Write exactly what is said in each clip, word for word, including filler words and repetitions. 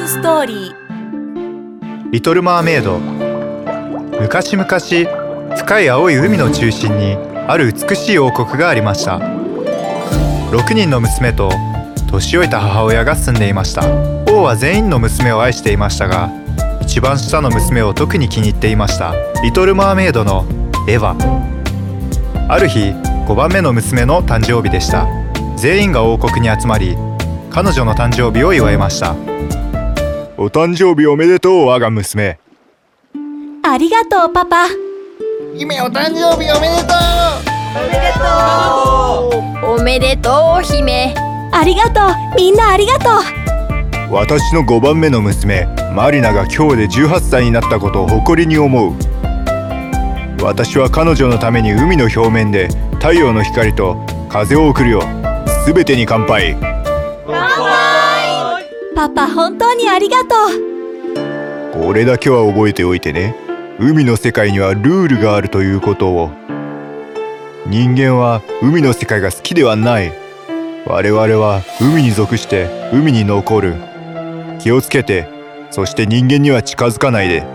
ズストーリー。 リトルマーメイド。昔々、深い青い海の中心にある美しい王国がありました。ろくにんの娘と年老いた母親が住んでいました。王は全員の娘を愛していましたが、一番下の娘を特に気に入っていました。リトルマーメイドのエヴァ。ある日、ごばんめの娘の誕生日でした。全員が王国に集まり、彼女の誕生日を祝いました。お誕生日おめでとう、我が娘。 ありがとう、パパ。 姫、お誕生日おめでとう。 おめでとう。おめでとう、姫。 ありがとう、みんなありがとう。 私のごばんめの娘マリナが今日でじゅうはっさいになったことを誇りに思う。私は彼女のために海の表面で太陽の光と風を送るよ。すべてに乾杯。 乾杯。パパ、本当にありがとう。これだけは覚えておいてね。海の世界にはルールがあるということを。人間は海の世界が好きではない。我々は海に属して海に残る。気をつけて、そして人間には近づかないで。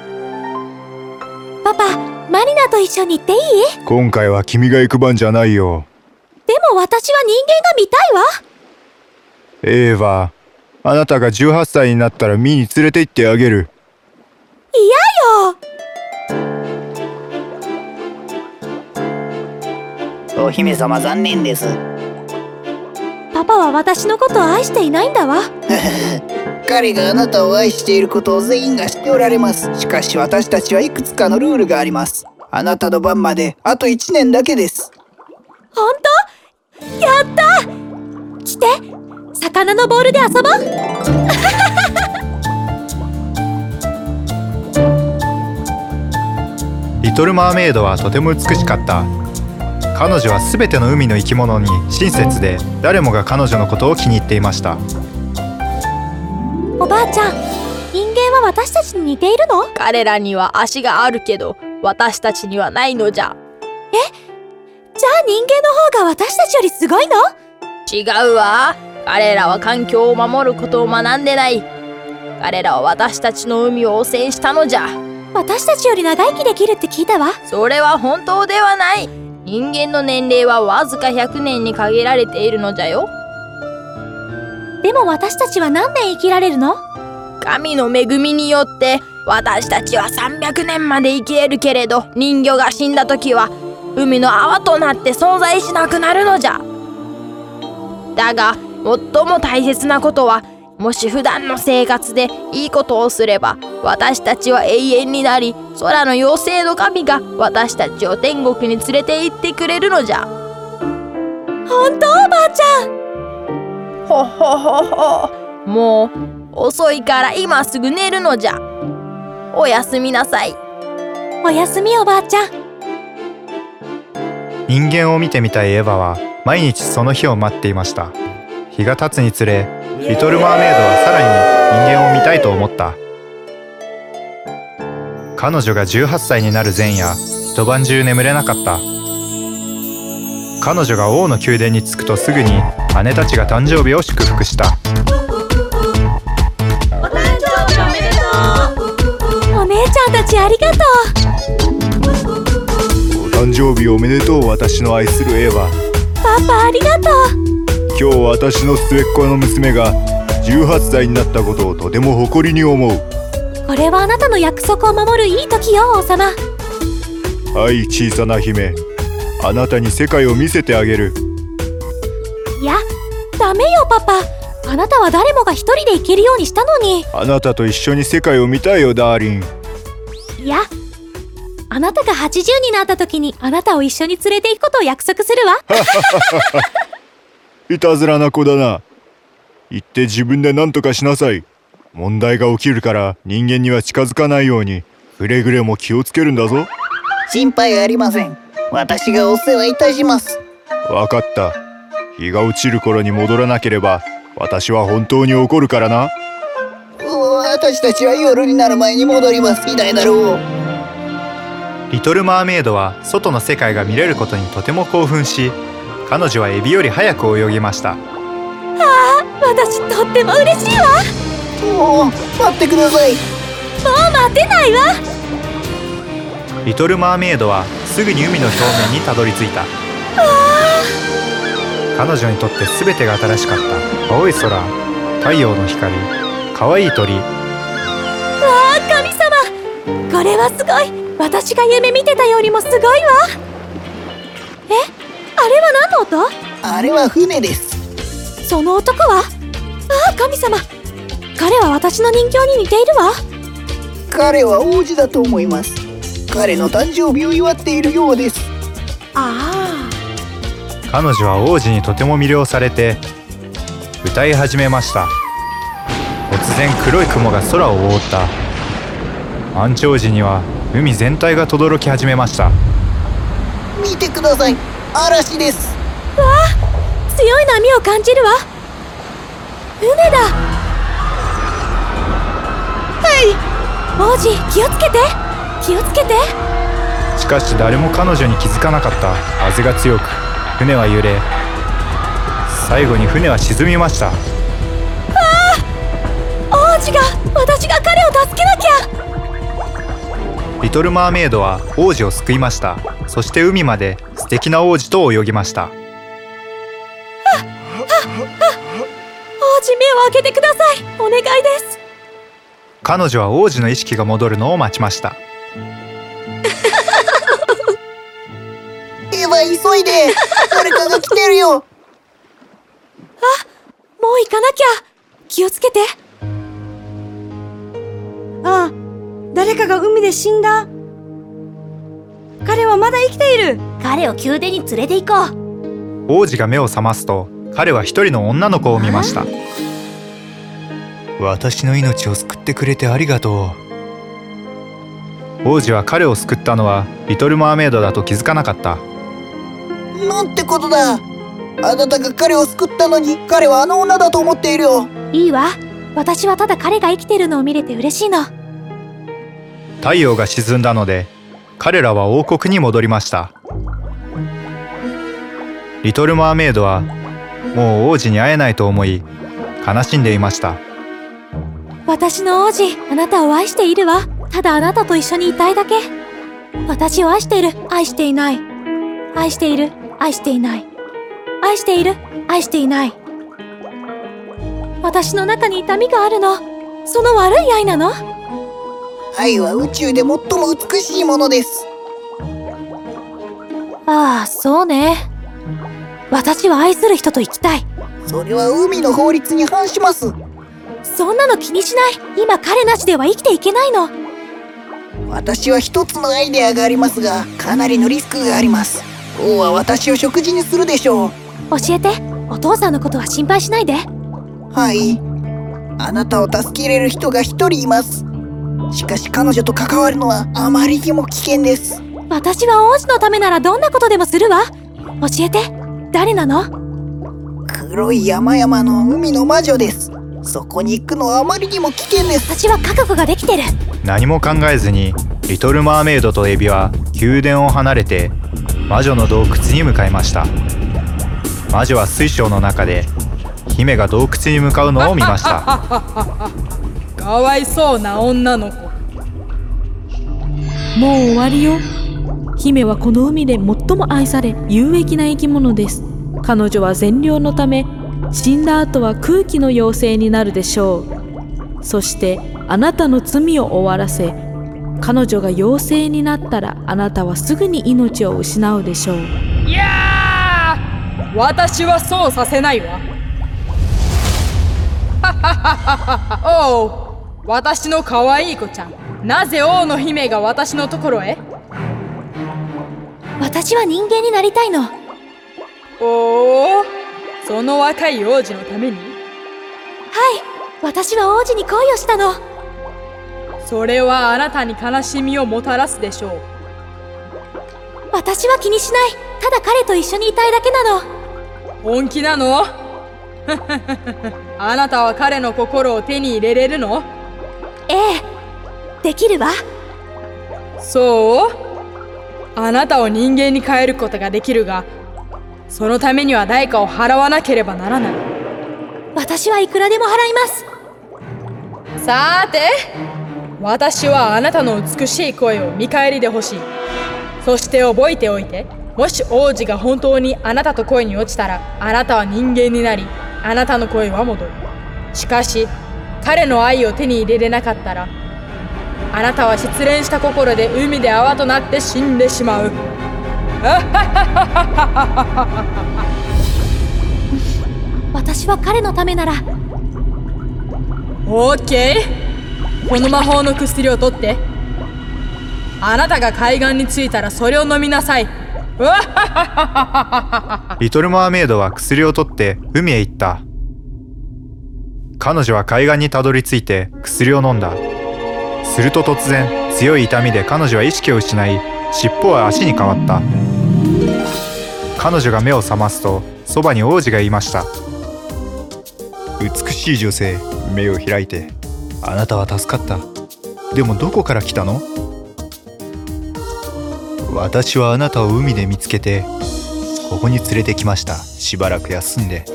パパ、マリナと一緒に行っていい？ 今回は君が行く番じゃないよ。 でも私は人間が見たいわ。 エーヴァ、あなたがじゅうはっさいになったらミーに連れて行ってあげる。 嫌よ。 お姫様、残念です。 パパは私のことを愛していないんだわ。 彼があなたを愛していることを全員が知っておられます。しかし私たちはいくつかのルールがあります。あなたの番まであといちねんだけです。 本当？やった！来て、魚のボールで遊ぼう。 リトルマーメイドはとても美しかった。彼女はすべての海の生き物に親切で、誰もが彼女のことを気に入っていました。 おばあちゃん、人間は私たちに似ているの？ 彼らには足があるけど、私たちにはないのじゃ。 え？じゃあ人間の方が私たちよりすごいの？ 違うわ。彼らは環境を守ることを学んでない。彼らは私たちの海を汚染したのじゃ。 私たちより長生きできるって聞いたわ。 それは本当ではない。人間の年齢はわずかひゃくねんに限られているのじゃよ。 でも私たちは何年生きられるの？ 神の恵みによって私たちはさんびゃくねんまで生きれるけれど、人魚が死んだ時は海の泡となって存在しなくなるのじゃ。だが最も大切なことは、もし普段の生活でいいことをすれば、私たちは永遠になり、空の妖精の神が私たちを天国に連れて行ってくれるのじゃ。 本当？おばあちゃん。 ほほほほ。もう遅いから今すぐ寝るのじゃ。おやすみなさい。 おやすみ、おばあちゃん。 人間を見てみたいエヴァは毎日その日を待っていました。日が経つにつれ、リトルマーメイドはさらに人間を見たいと思った。彼女がじゅうはっさいになる前夜、一晩中眠れなかった。彼女が王の宮殿に着くとすぐに姉たちが誕生日を祝福した。 お誕生日おめでとう。お姉ちゃんたちありがとう。お誕生日おめでとう、私の愛するエヴァ。 パパありがとう。 今日私の末っ子の娘がじゅうはっさいになったことをとても誇りに思う。 これはあなたの約束を守るいい時よ、王様。 はい、小さな姫、あなたに世界を見せてあげる。 いや、ダメよパパ。あなたは誰もが一人で行けるようにしたのに。 あなたと一緒に世界を見たいよ、ダーリン。 いや、あなたがはちじゅうになった時にあなたを一緒に連れて行くことを約束するわ。 いたずらな子だな。行って自分で何とかしなさい。問題が起きるから人間には近づかないようにくれぐれも気をつけるんだぞ。 心配ありません。私がお世話いたします。 わかった。日が落ちる頃に戻らなければ私は本当に怒るからな。 私たちは夜になる前に戻ります。いないだろう。 リトルマーメイドは外の世界が見れることにとても興奮し、彼女はエビより早く泳ぎました。 ああ、私とっても嬉しいわ。 もう待ってください。 もう待てないわ。 リトルマーメイドはすぐに海の表面にたどり着いた。彼女にとって全てが新しかった。青い空、太陽の光、可愛い鳥。 わあ、神様、これはすごい。私が夢見てたよりもすごいわ。え、あれは何の音？ あれは船です。 その男は？ああ、神様、彼は私の人形に似ているわ。 彼は王子だと思います。彼の誕生日を祝っているようです。 あ彼女は王子にとても魅了されて歌い始めました。突然黒い雲が空を覆った。満潮時には海全体が轟き始めました。 見てください、嵐です。 あ、わあ、強い波を感じるわ。船だ。はい、王子、気をつけて、気をつけて。 しかし誰も彼女に気づかなかった。風が強く船は揺れ、最後に船は沈みました。 ああ、王子が、私が彼を助けなきゃ。 リトルマーメイドは王子を救いました。そして海まで素敵な王子と泳ぎました。 王子、目を開けてください、お願いです。 彼女は王子の意識が戻るのを待ちました。 エヴァ、急いで、誰かが来てるよ。 あ、もう行かなきゃ。気をつけて。 ああ、誰かが海で死んだ。彼はまだ生きている。 彼を宮殿に連れて行こう。 王子が目を覚ますと、彼は一人の女の子を見ました。私の命を救ってくれてありがとう。王子は彼を救ったのはリトルマーメイドだと気づかなかった。 なんてことだ。あなたが彼を救ったのに、彼はあの女だと思っているよ。 いいわ、私はただ彼が生きているのを見れて嬉しいの。 太陽が沈んだので彼らは王国に戻りました。リトルマーメイドはもう王子に会えないと思い悲しんでいました。 私の王子、あなたを愛しているわ。ただあなたと一緒にいたいだけ。私を愛している、愛していない。愛している、愛していない。愛している、愛していない。私の中に痛みがあるの。その悪い愛なの？ 愛は宇宙で最も美しいものです。 ああ、そうね。私は愛する人と生きたい。 それは海の法律に反します。 そんなの気にしない。今彼なしでは生きていけないの。 私は一つのアイデアがありますが、かなりのリスクがあります。王は私を食事にするでしょう。 教えて。お父さんのことは心配しないで。 はい。あなたを助けれる人が一人います。しかし彼女と関わるのはあまりにも危険です。 私は王子のためならどんなことでもするわ。教えて。誰なの？ 黒い山々の海の魔女です。そこに行くのはあまりにも危険です。 私は覚悟ができてる。 何も考えずにリトルマーメイドとエビは宮殿を離れて魔女の洞窟に向かいました。魔女は水晶の中で姫が洞窟に向かうのを見ました。 かわいそうな女の子。 もう終わりよ。姫はこの海で最も愛され有益な生き物です。彼女は善良のため死んだ後は空気の妖精になるでしょう。そしてあなたの罪を終わらせ、彼女が妖精になったらあなたはすぐに命を失うでしょう。 いやー、私はそうさせないわ。おう、私の可愛い子ちゃん、なぜ王の姫が私のところへ？ 私は人間になりたいの。 おお、その若い王子のために？ はい、私は王子に恋をしたの。 それはあなたに悲しみをもたらすでしょう。 私は気にしない。ただ彼と一緒にいたいだけなの。 本気なの？あなたは彼の心を手に入れれるの？ ええ、できるわ。 そう？あなたを人間に変えることができるが、そのためには代価を払わなければならない。 私はいくらでも払います。 さーて、私はあなたの美しい声を見返りでほしい。そして覚えておいて、もし王子が本当にあなたと恋に落ちたら、あなたは人間になり、あなたの声は戻る。しかし彼の愛を手に入れれなかったら、あなたは失恋した心で海で泡となって死んでしまう。 私は彼のためなら。 オーケー、この魔法の薬を取って。あなたが海岸に着いたらそれを飲みなさい。 リトルマーメイドは薬を取って海へ行った。彼女は海岸にたどり着いて薬を飲んだ。すると突然、強い痛みで彼女は意識を失い、尻尾は足に変わった。彼女が目を覚ますと、そばに王子がいました。美しい女性、目を開いて。あなたは助かった。でもどこから来たの？私はあなたを海で見つけて、ここに連れてきました。しばらく休んで。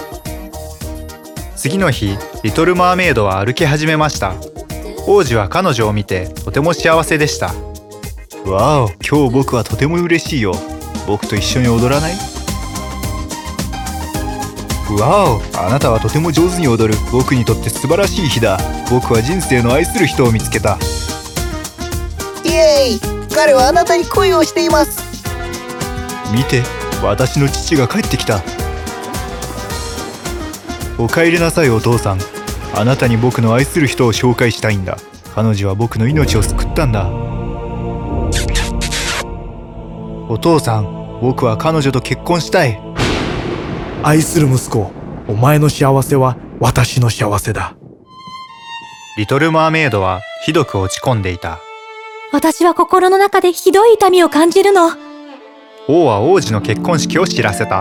次の日、リトルマーメイドは歩き始めました。王子は彼女を見てとても幸せでした。わお、今日僕はとても嬉しいよ。僕と一緒に踊らない？わお、あなたはとても上手に踊る。僕にとって素晴らしい日だ。僕は人生の愛する人を見つけた。 イエーイ、彼はあなたに恋をしています。 見て、私の父が帰ってきた。お帰りなさい、お父さん。あなたに僕の愛する人を紹介したいんだ。彼女は僕の命を救ったんだ。お父さん、僕は彼女と結婚したい。 愛する息子、お前の幸せは私の幸せだ。 リトルマーメイドはひどく落ち込んでいた。 私は心の中でひどい痛みを感じるの。 王は王子の結婚式を知らせた。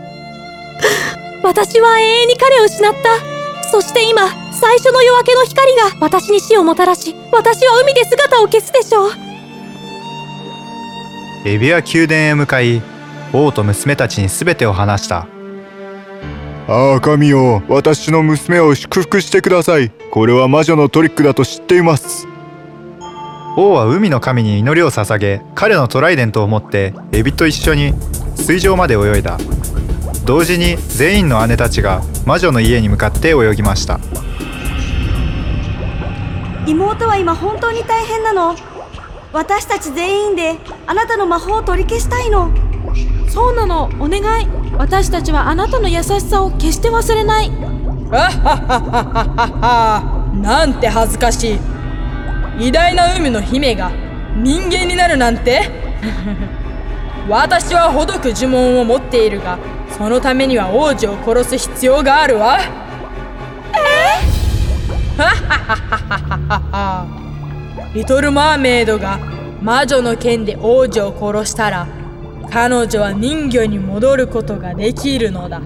私は永遠に彼を失った。そして今、最初の夜明けの光が私に死をもたらし、私は海で姿を消すでしょう。 エビア宮殿へ向かい、王と娘たちに全てを話した。ああ、神よ、私の娘を祝福してください。これは魔女のトリックだと知っています。王は海の神に祈りを捧げ、彼のトライデントを持ってエビと一緒に水上まで泳いだ。同時に全員の姉たちが魔女の家に向かって泳ぎました。 妹は今本当に大変なの。私たち全員であなたの魔法を取り消したいの。 そうなの、お願い。私たちはあなたの優しさを決して忘れない。 なんて恥ずかしい。偉大な海の姫が人間になるなんて。私はほどく呪文を持っているが、そのためには王子を殺す必要があるわ。リトルマーメイドが魔女の剣で王子を殺したら、彼女は人魚に戻ることができるのだ。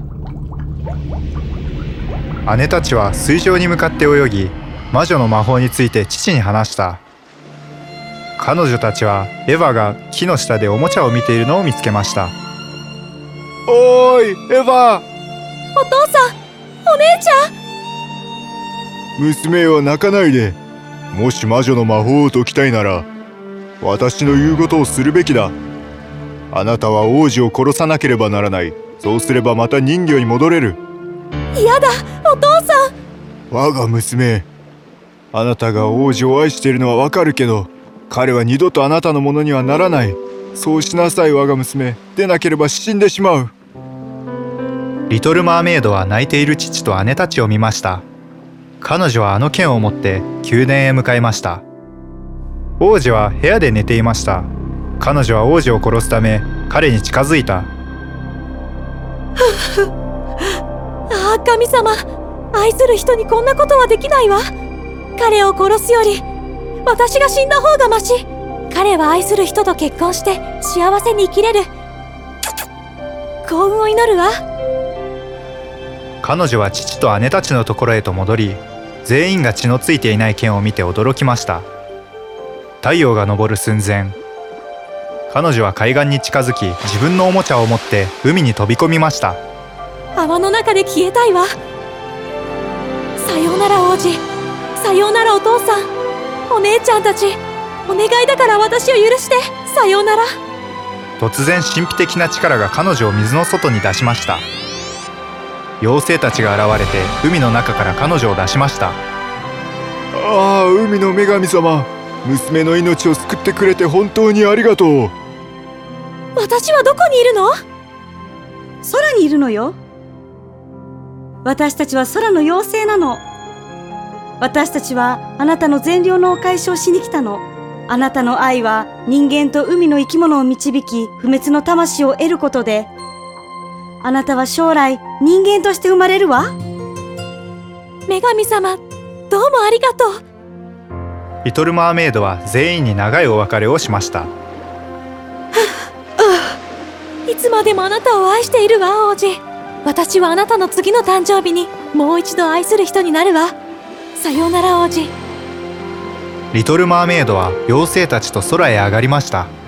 姉たちは水上に向かって泳ぎ、魔女の魔法について父に話した。彼女たちはエヴァが木の下でおもちゃを見ているのを見つけました。おーい、エヴァ！ お父さん、お姉ちゃん！ 娘よ、泣かないで。もし魔女の魔法を解きたいなら、私の言うことをするべきだ。あなたは王子を殺さなければならない。そうすればまた人魚に戻れる。 嫌だ、お父さん！ 我が娘、あなたが王子を愛しているのはわかるけど、彼は二度とあなたのものにはならない。そうしなさい、我が娘。でなければ死んでしまう。リトルマーメイドは泣いている父と姉たちを見ました。彼女はあの剣を持って宮殿へ向かいました。王子は部屋で寝ていました。彼女は王子を殺すため彼に近づいた。 ああ、神様、愛する人にこんなことはできないわ。彼を殺すより私が死んだ方がマシ。彼は愛する人と結婚して幸せに生きれる。幸運を祈るわ。 彼女は父と姉たちのところへと戻り、全員が血のついていない剣を見て驚きました。太陽が昇る寸前、彼女は海岸に近づき、自分のおもちゃを持って海に飛び込みました。 泡の中で消えたいわ。さようなら王子。 さようならお父さん、お姉ちゃんたち、お願いだから私を許して、さようなら。 突然神秘的な力が彼女を水の外に出しました。妖精たちが現れて海の中から彼女を出しました。 ああ、海の女神様、娘の命を救ってくれて本当にありがとう。 私はどこにいるの？ 空にいるのよ。私たちは空の妖精なの。私たちはあなたの善良のお返しをしに来たの。あなたの愛は人間と海の生き物を導き、不滅の魂を得ることで、あなたは将来人間として生まれるわ。 女神様、どうもありがとう。 リトルマーメイドは全員に長いお別れをしました。 いつまでもあなたを愛しているわ、王子。私はあなたの次の誕生日にもう一度愛する人になるわ。さようなら、王子。 リトルマーメイドは妖精たちと空へ上がりました。